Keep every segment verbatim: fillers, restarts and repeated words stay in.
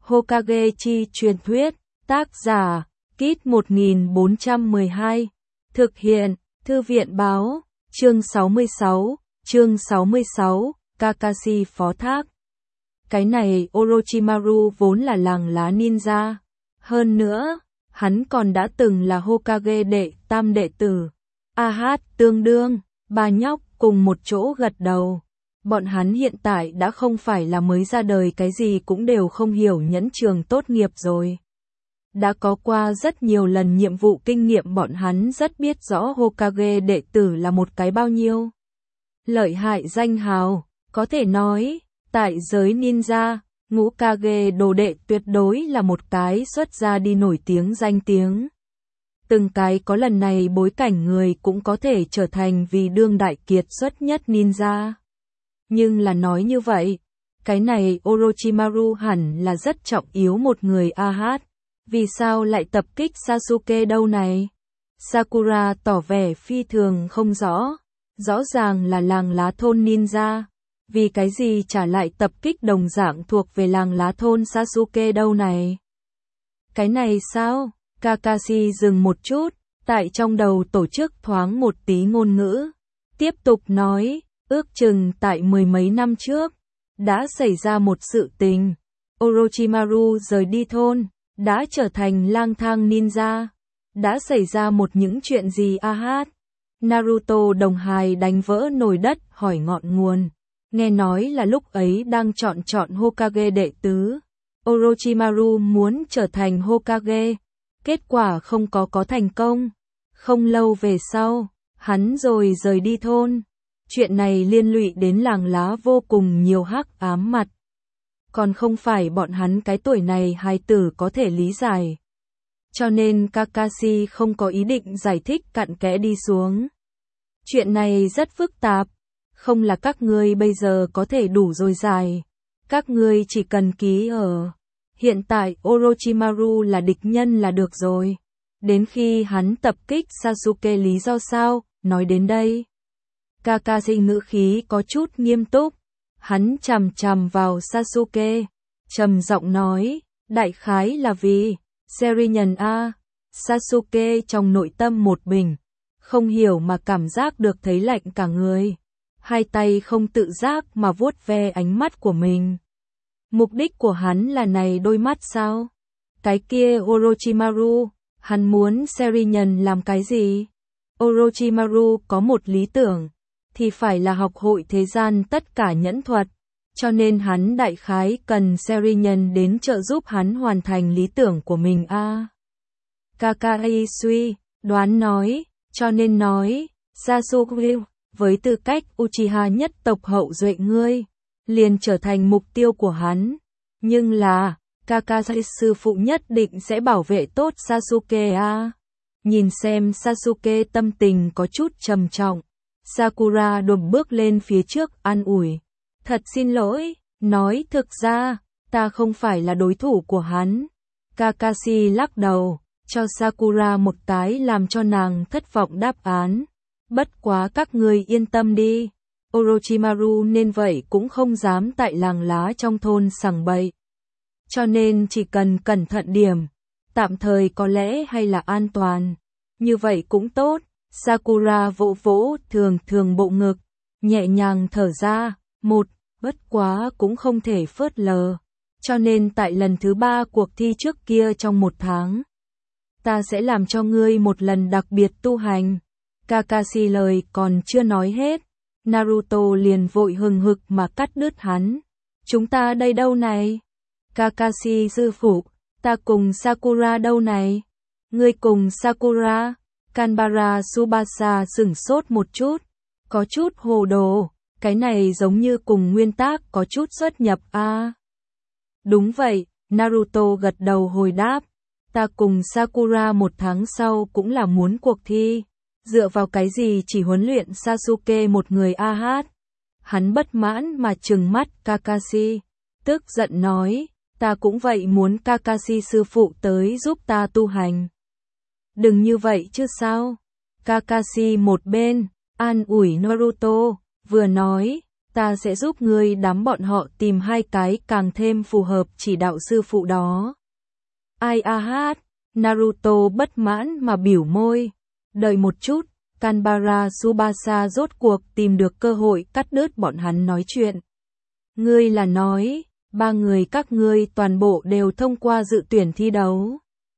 Hokage chi truyền thuyết, tác giả, Kit một nghìn bốn trăm mười hai, thực hiện, Thư viện báo, chương sáu mươi sáu, chương sáu mươi sáu, Kakashi phó thác. Cái này Orochimaru vốn là làng lá ninja. Hơn nữa, hắn còn đã từng là Hokage đệ tam đệ tử. A hát tương đương, ba nhóc cùng một chỗ gật đầu. Bọn hắn hiện tại đã không phải là mới ra đời cái gì cũng đều không hiểu nhẫn trường tốt nghiệp rồi. Đã có qua rất nhiều lần nhiệm vụ kinh nghiệm, bọn hắn rất biết rõ Hokage đệ tử là một cái bao nhiêu lợi hại danh hào. Có thể nói, tại giới ninja, ngũ Kage đồ đệ tuyệt đối là một cái xuất ra đi nổi tiếng danh tiếng. Từng cái có lần này bối cảnh người cũng có thể trở thành vì đương đại kiệt xuất nhất ninja. Nhưng là nói như vậy, cái này Orochimaru hẳn là rất trọng yếu một người. A hát. Vì sao lại tập kích Sasuke đâu này? Sakura tỏ vẻ phi thường không rõ. Rõ ràng là làng lá thôn ninja. Vì cái gì trả lại tập kích đồng dạng thuộc về làng lá thôn Sasuke đâu này? Cái này sao? Kakashi dừng một chút, tại trong đầu tổ chức thoáng một tí ngôn ngữ. Tiếp tục nói, ước chừng tại mười mấy năm trước, đã xảy ra một sự tình. Orochimaru rời đi thôn, đã trở thành lang thang ninja. Đã xảy ra một những chuyện gì? A hát. Naruto đồng hài đánh vỡ nồi đất hỏi ngọn nguồn. Nghe nói là lúc ấy đang chọn chọn Hokage đệ tứ. Orochimaru muốn trở thành Hokage. Kết quả không có có thành công. Không lâu về sau, hắn rồi rời đi thôn. Chuyện này liên lụy đến làng lá vô cùng nhiều hắc ám mặt. Còn không phải bọn hắn cái tuổi này hài tử có thể lý giải. Cho nên Kakashi không có ý định giải thích cặn kẽ đi xuống. Chuyện này rất phức tạp. Không là các ngươi bây giờ có thể đủ rồi giải. Các ngươi chỉ cần ký ở. Hiện tại Orochimaru là địch nhân là được rồi. Đến khi hắn tập kích Sasuke lý do sao? Nói đến đây, Kakashi ngữ khí có chút nghiêm túc. Hắn chằm chằm vào Sasuke, trầm giọng nói, đại khái là vì Sharingan a. Sasuke trong nội tâm một bình, không hiểu mà cảm giác được thấy lạnh cả người. Hai tay không tự giác mà vuốt ve ánh mắt của mình. Mục đích của hắn là này đôi mắt sao? Cái kia Orochimaru, hắn muốn Sharingan làm cái gì? Orochimaru có một lý tưởng, thì phải là học hội thế gian tất cả nhẫn thuật. Cho nên hắn đại khái cần Sharingan đến trợ giúp hắn hoàn thành lý tưởng của mình a. À, Kakashi suy đoán nói, cho nên nói, Sasuke, với tư cách Uchiha nhất tộc hậu duệ ngươi, liền trở thành mục tiêu của hắn. Nhưng là, Kakashi sư phụ nhất định sẽ bảo vệ tốt Sasuke a. À. Nhìn xem Sasuke tâm tình có chút trầm trọng. Sakura đột bước lên phía trước an ủi. Thật xin lỗi, nói thực ra, ta không phải là đối thủ của hắn. Kakashi lắc đầu, cho Sakura một cái làm cho nàng thất vọng đáp án. Bất quá các người yên tâm đi. Orochimaru nên vậy cũng không dám tại làng lá trong thôn sằng bậy. Cho nên chỉ cần cẩn thận điểm, tạm thời có lẽ hay là an toàn. Như vậy cũng tốt. Sakura vỗ vỗ thường thường bộ ngực, nhẹ nhàng thở ra, một, bất quá cũng không thể phớt lờ. Cho nên tại lần thứ ba cuộc thi trước kia trong một tháng, ta sẽ làm cho ngươi một lần đặc biệt tu hành. Kakashi lời còn chưa nói hết, Naruto liền vội hừng hực mà cắt đứt hắn. Chúng ta đây đâu này? Kakashi sư phụ, ta cùng Sakura đâu này? Ngươi cùng Sakura? Kanbara Tsubasa sửng sốt một chút, có chút hồ đồ, cái này giống như cùng nguyên tác có chút xuất nhập a. À, đúng vậy, Naruto gật đầu hồi đáp, ta cùng Sakura một tháng sau cũng là muốn cuộc thi, dựa vào cái gì chỉ huấn luyện Sasuke một người a hát. Hắn bất mãn mà trừng mắt Kakashi, tức giận nói, ta cũng vậy muốn Kakashi sư phụ tới giúp ta tu hành. Đừng như vậy chứ sao? Kakashi một bên, an ủi Naruto, vừa nói, Ta sẽ giúp ngươi đám bọn họ tìm hai cái càng thêm phù hợp chỉ đạo sư phụ đó. Ai a hát, Naruto bất mãn mà biểu môi. Đợi một chút, Kanbara Tsubasa rốt cuộc tìm được cơ hội cắt đứt bọn hắn nói chuyện. Ngươi là nói, ba người các ngươi toàn bộ đều thông qua dự tuyển thi đấu.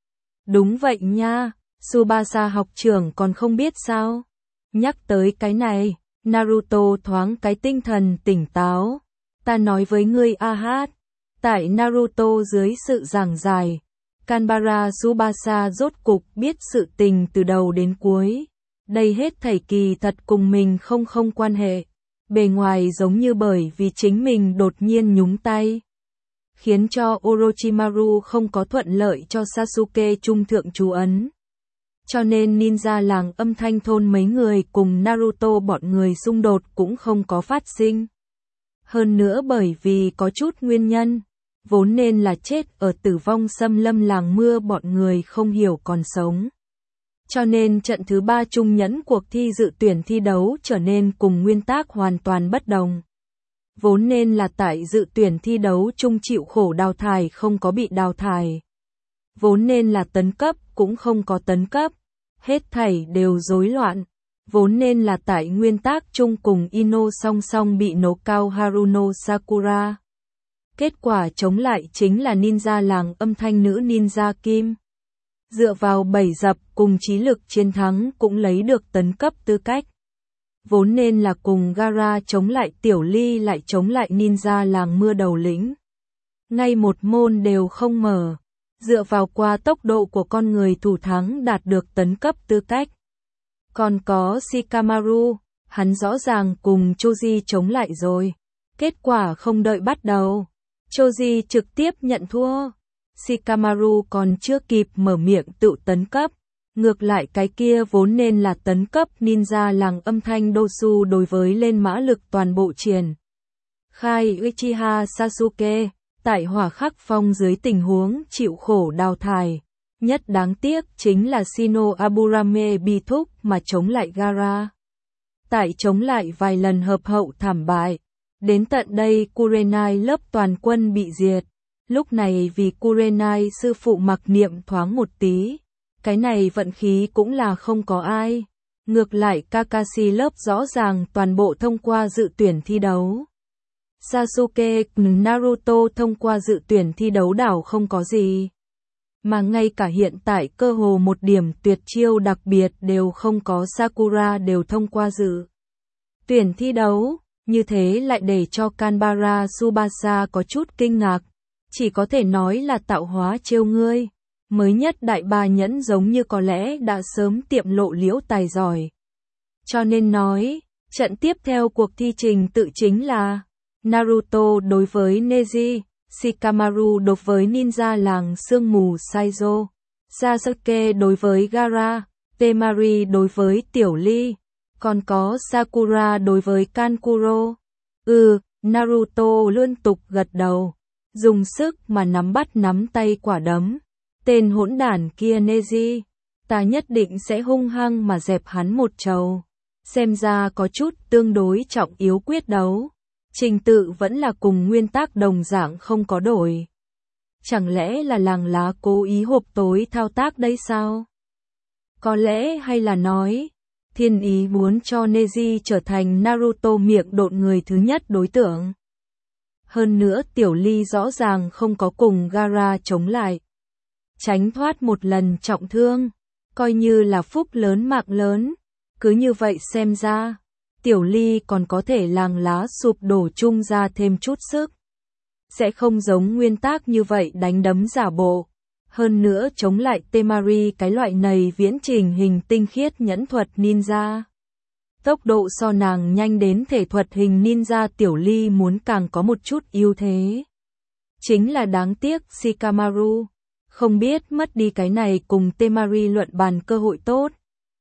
Đúng vậy nha, Tsubasa học trưởng còn không biết sao. Nhắc tới cái này, Naruto thoáng cái tinh thần tỉnh táo. Ta nói với ngươi a hát, tại Naruto dưới sự giảng giải, Kanbara Tsubasa rốt cục biết sự tình từ đầu đến cuối. Đây hết thảy kỳ thật cùng mình không không quan hệ. Bề ngoài giống như bởi vì chính mình đột nhiên nhúng tay, khiến cho Orochimaru không có thuận lợi cho Sasuke trung thượng chú ấn. Cho nên ninja làng âm thanh thôn mấy người cùng Naruto bọn người xung đột cũng không có phát sinh. Hơn nữa bởi vì có chút nguyên nhân, vốn nên là chết ở tử vong xâm lâm làng mưa bọn người không hiểu còn sống. Cho nên trận thứ ba trung nhẫn cuộc thi dự tuyển thi đấu trở nên cùng nguyên tắc hoàn toàn bất đồng. Vốn nên là tại dự tuyển thi đấu chung chịu khổ đào thải không có bị đào thải. Vốn nên là tấn cấp cũng không có tấn cấp. Hết thảy đều rối loạn. Vốn nên là tại nguyên tắc chung cùng Ino song song bị nổ cao Haruno Sakura. Kết quả chống lại chính là ninja làng âm thanh nữ ninja Kim. Dựa vào bảy dập cùng trí lực chiến thắng cũng lấy được tấn cấp tư cách. Vốn nên là cùng Gaara chống lại Tiểu Ly lại chống lại ninja làng mưa đầu lĩnh. Ngay một môn đều không mở. Dựa vào qua tốc độ của con người thủ thắng đạt được tấn cấp tư cách. Còn có Shikamaru, hắn rõ ràng cùng Choji chống lại rồi. Kết quả không đợi bắt đầu. Choji trực tiếp nhận thua. Shikamaru còn chưa kịp mở miệng tự tấn cấp. Ngược lại cái kia vốn nên là tấn cấp ninja làng âm thanh Dosu đối với lên mã lực toàn bộ triển khai Uchiha Sasuke, tại hỏa khắc phong dưới tình huống chịu khổ đào thải. Nhất đáng tiếc chính là Shino Aburame bị thúc mà chống lại Gaara. Tại chống lại vài lần hợp hậu thảm bại. Đến tận đây Kurenai lớp toàn quân bị diệt. Lúc này vì Kurenai sư phụ mặc niệm thoáng một tí. Cái này vận khí cũng là không có ai. Ngược lại Kakashi lớp rõ ràng toàn bộ thông qua dự tuyển thi đấu. Sasuke, Naruto thông qua dự tuyển thi đấu đảo không có gì. Mà ngay cả hiện tại cơ hồ một điểm tuyệt chiêu đặc biệt đều không có, Sakura đều thông qua dự tuyển thi đấu. Như thế lại để cho Kanbara Tsubasa có chút kinh ngạc. Chỉ có thể nói là tạo hóa trêu ngươi. Mới nhất đại bà nhẫn giống như có lẽ đã sớm tiệm lộ liễu tài giỏi. Cho nên nói, trận tiếp theo cuộc thi trình tự chính là Naruto đối với Neji, Shikamaru đối với ninja làng sương mù Saizo, Sasuke đối với Gaara, Temari đối với Tiểu Ly, còn có Sakura đối với Kankuro. Ừ, Naruto liên tục gật đầu, dùng sức mà nắm bắt nắm tay quả đấm. Tên hỗn đản kia Neji, ta nhất định sẽ hung hăng mà dẹp hắn một trầu. Xem ra có chút tương đối trọng yếu quyết đấu. Trình tự vẫn là cùng nguyên tắc đồng dạng không có đổi. Chẳng lẽ là làng lá cố ý hộp tối thao tác đây sao? Có lẽ hay là nói, thiên ý muốn cho Neji trở thành Naruto miệng độn người thứ nhất đối tượng. Hơn nữa Tiểu Ly rõ ràng không có cùng Gaara chống lại. Tránh thoát một lần trọng thương, coi như là phúc lớn mạng lớn. Cứ như vậy xem ra, Tiểu Ly còn có thể làng lá sụp đổ chung ra thêm chút sức. Sẽ không giống nguyên tắc như vậy đánh đấm giả bộ. Hơn nữa chống lại Temari cái loại này viễn trình hình tinh khiết nhẫn thuật ninja. Tốc độ so nàng nhanh đến thể thuật hình ninja Tiểu Ly muốn càng có một chút ưu thế. Chính là đáng tiếc Shikamaru không biết mất đi cái này cùng Temari luận bàn cơ hội tốt.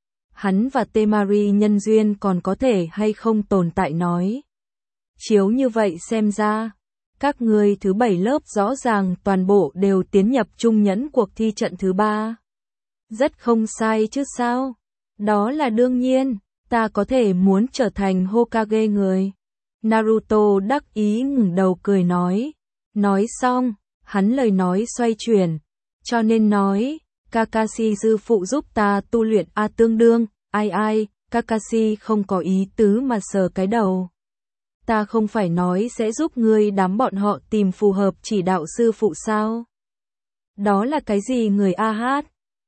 Hắn và Temari nhân duyên còn có thể hay không tồn tại nói. Chiếu như vậy xem ra, các người thứ bảy lớp rõ ràng toàn bộ đều tiến nhập trung nhẫn cuộc thi trận thứ ba. Rất không sai chứ sao? Đó là đương nhiên, ta có thể muốn trở thành Hokage người. Naruto đắc ý ngẩng đầu cười nói. Nói xong, hắn lời nói xoay chuyển. Cho nên nói, Kakashi sư phụ giúp ta tu luyện A tương đương, ai ai, Kakashi không có ý tứ mà sờ cái đầu. Ta không phải nói sẽ giúp ngươi đám bọn họ tìm phù hợp chỉ đạo sư phụ sao? Đó là cái gì người a hát?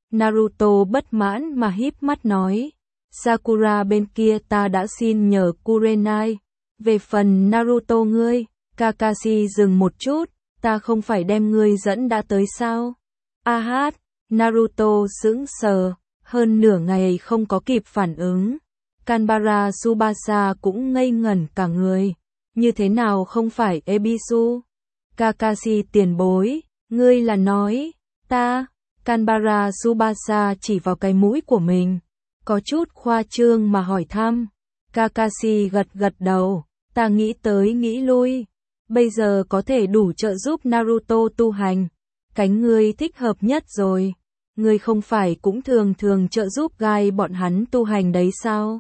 Naruto bất mãn mà híp mắt nói. Sakura bên kia ta đã xin nhờ Kurenai. Về phần Naruto ngươi, Kakashi dừng một chút, ta không phải đem ngươi dẫn đã tới sao? A hát, Naruto sững sờ, hơn nửa ngày không có kịp phản ứng. Kanbara Tsubasa cũng ngây ngẩn cả người. Như thế nào không phải Ebisu? Kakashi tiền bối, ngươi là nói, ta, Kanbara Tsubasa chỉ vào cái mũi của mình. Có chút khoa trương mà hỏi thăm. Kakashi gật gật đầu, ta nghĩ tới nghĩ lui. Bây giờ có thể đủ trợ giúp Naruto tu hành. Cánh ngươi thích hợp nhất rồi. Ngươi không phải cũng thường thường trợ giúp gai bọn hắn tu hành đấy sao?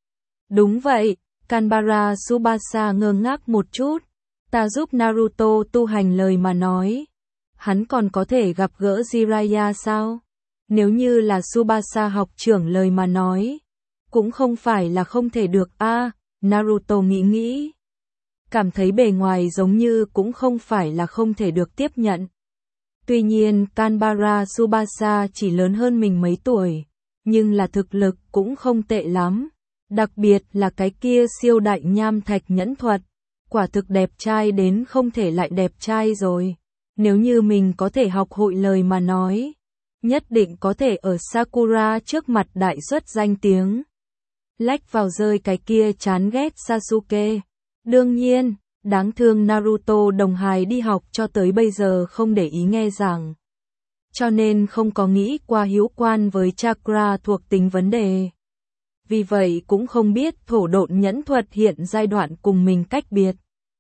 Đúng vậy, Kanbara Tsubasa ngơ ngác một chút. Ta giúp Naruto tu hành lời mà nói. Hắn còn có thể gặp gỡ Jiraiya sao? Nếu như là Tsubasa học trưởng lời mà nói. Cũng không phải là không thể được a à, Naruto nghĩ nghĩ. Cảm thấy bề ngoài giống như cũng không phải là không thể được tiếp nhận. Tuy nhiên Kanbara Tsubasa chỉ lớn hơn mình mấy tuổi. Nhưng là thực lực cũng không tệ lắm. Đặc biệt là cái kia siêu đại nham thạch nhẫn thuật. Quả thực đẹp trai đến không thể lại đẹp trai rồi. Nếu như mình có thể học hội lời mà nói. Nhất định có thể ở Sakura trước mặt đại xuất danh tiếng. Lách vào rơi cái kia chán ghét Sasuke. Đương nhiên, đáng thương Naruto đồng hài đi học cho tới bây giờ không để ý nghe giảng. Cho nên không có nghĩ qua hiếu quan với chakra thuộc tính vấn đề. Vì vậy cũng không biết thổ độn nhẫn thuật hiện giai đoạn cùng mình cách biệt.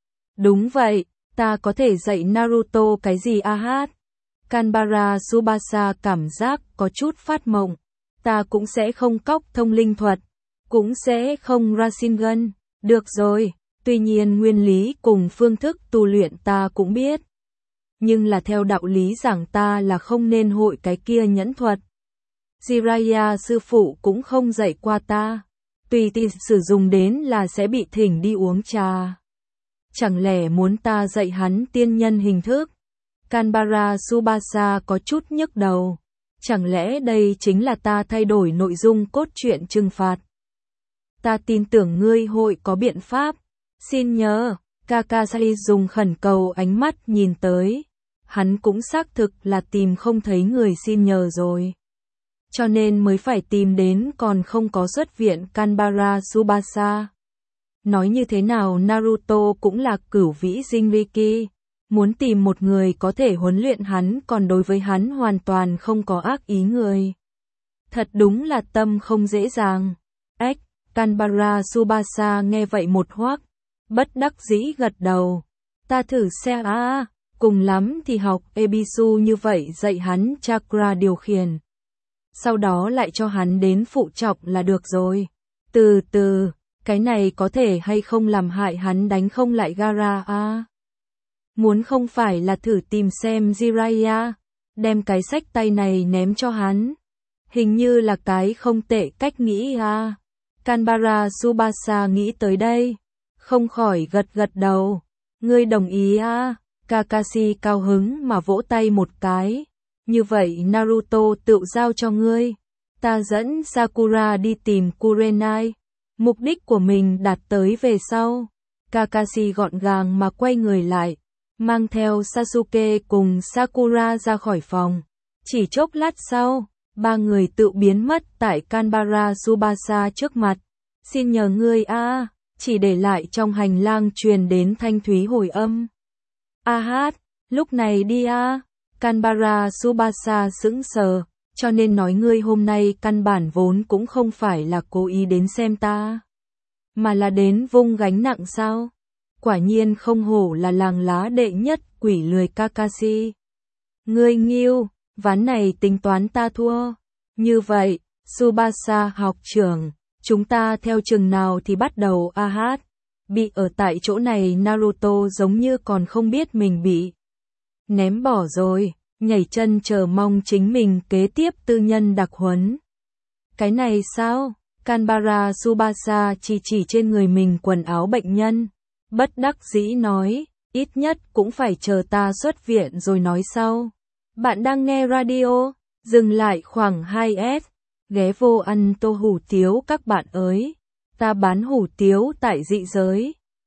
Đúng vậy, ta có thể dạy Naruto cái gì a hát? Kanbara Tsubasa cảm giác có chút phát mộng. Ta cũng sẽ không cóc thông linh thuật. Cũng sẽ không Rasengan. Được rồi, tuy nhiên nguyên lý cùng phương thức tu luyện ta cũng biết. Nhưng là theo đạo lý giảng ta là không nên hội cái kia nhẫn thuật. Jiraiya sư phụ cũng không dạy qua ta. Tùy tiện sử dụng đến là sẽ bị thỉnh đi uống trà. Chẳng lẽ muốn ta dạy hắn tiên nhân hình thức? Kanbara Tsubasa có chút nhức đầu. Chẳng lẽ đây chính là ta thay đổi nội dung cốt truyện trừng phạt? Ta tin tưởng ngươi hội có biện pháp. Xin nhớ, Kakashi dùng khẩn cầu ánh mắt nhìn tới. Hắn cũng xác thực là tìm không thấy người xin nhờ rồi. Cho nên mới phải tìm đến còn không có xuất viện Kanbara Tsubasa. Nói như thế nào Naruto cũng là cửu vĩ Jinriki. Muốn tìm một người có thể huấn luyện hắn còn đối với hắn hoàn toàn không có ác ý người. Thật đúng là tâm không dễ dàng. Ếch, Kanbara Tsubasa nghe vậy một hoắc. Bất đắc dĩ gật đầu. Ta thử xem à, cùng lắm thì học Ebisu như vậy dạy hắn chakra điều khiển. Sau đó lại cho hắn đến phụ trọng là được rồi. Từ từ, cái này có thể hay không làm hại hắn đánh không lại Gaara à? Muốn không phải là thử tìm xem Jiraiya, đem cái sách tay này ném cho hắn. Hình như là cái không tệ cách nghĩ à. Kanbara Tsubasa nghĩ tới đây, không khỏi gật gật đầu. Ngươi đồng ý à? Kakashi cao hứng mà vỗ tay một cái. Như vậy Naruto tự giao cho ngươi. Ta dẫn Sakura đi tìm Kurenai. Mục đích của mình đạt tới về sau. Kakashi gọn gàng mà quay người lại. Mang theo Sasuke cùng Sakura ra khỏi phòng. Chỉ chốc lát sau, ba người tự biến mất tại Kanbara Tsubasa trước mặt. Xin nhờ ngươi a, chỉ để lại trong hành lang truyền đến thanh thúy hồi âm. A hát, lúc này đi a. Kanbara Tsubasa sững sờ, cho nên nói ngươi hôm nay căn bản vốn cũng không phải là cố ý đến xem ta, mà là đến vung gánh nặng sao? Quả nhiên không hổ là làng lá đệ nhất quỷ lười Kakashi. Ngươi nghiêu, ván này tính toán ta thua. Như vậy, Tsubasa học trưởng, chúng ta theo chừng nào thì bắt đầu a hát. Bị ở tại chỗ này Naruto giống như còn không biết mình bị ném bỏ rồi, nhảy chân chờ mong chính mình kế tiếp tư nhân đặc huấn. Cái này sao? Kanbara Tsubasa chỉ chỉ trên người mình quần áo bệnh nhân. Bất đắc dĩ nói, ít nhất cũng phải chờ ta xuất viện rồi nói sau. Bạn đang nghe radio, dừng lại khoảng hai S, ghé vô ăn tô hủ tiếu các bạn ơi. Ta bán hủ tiếu tại dị giới.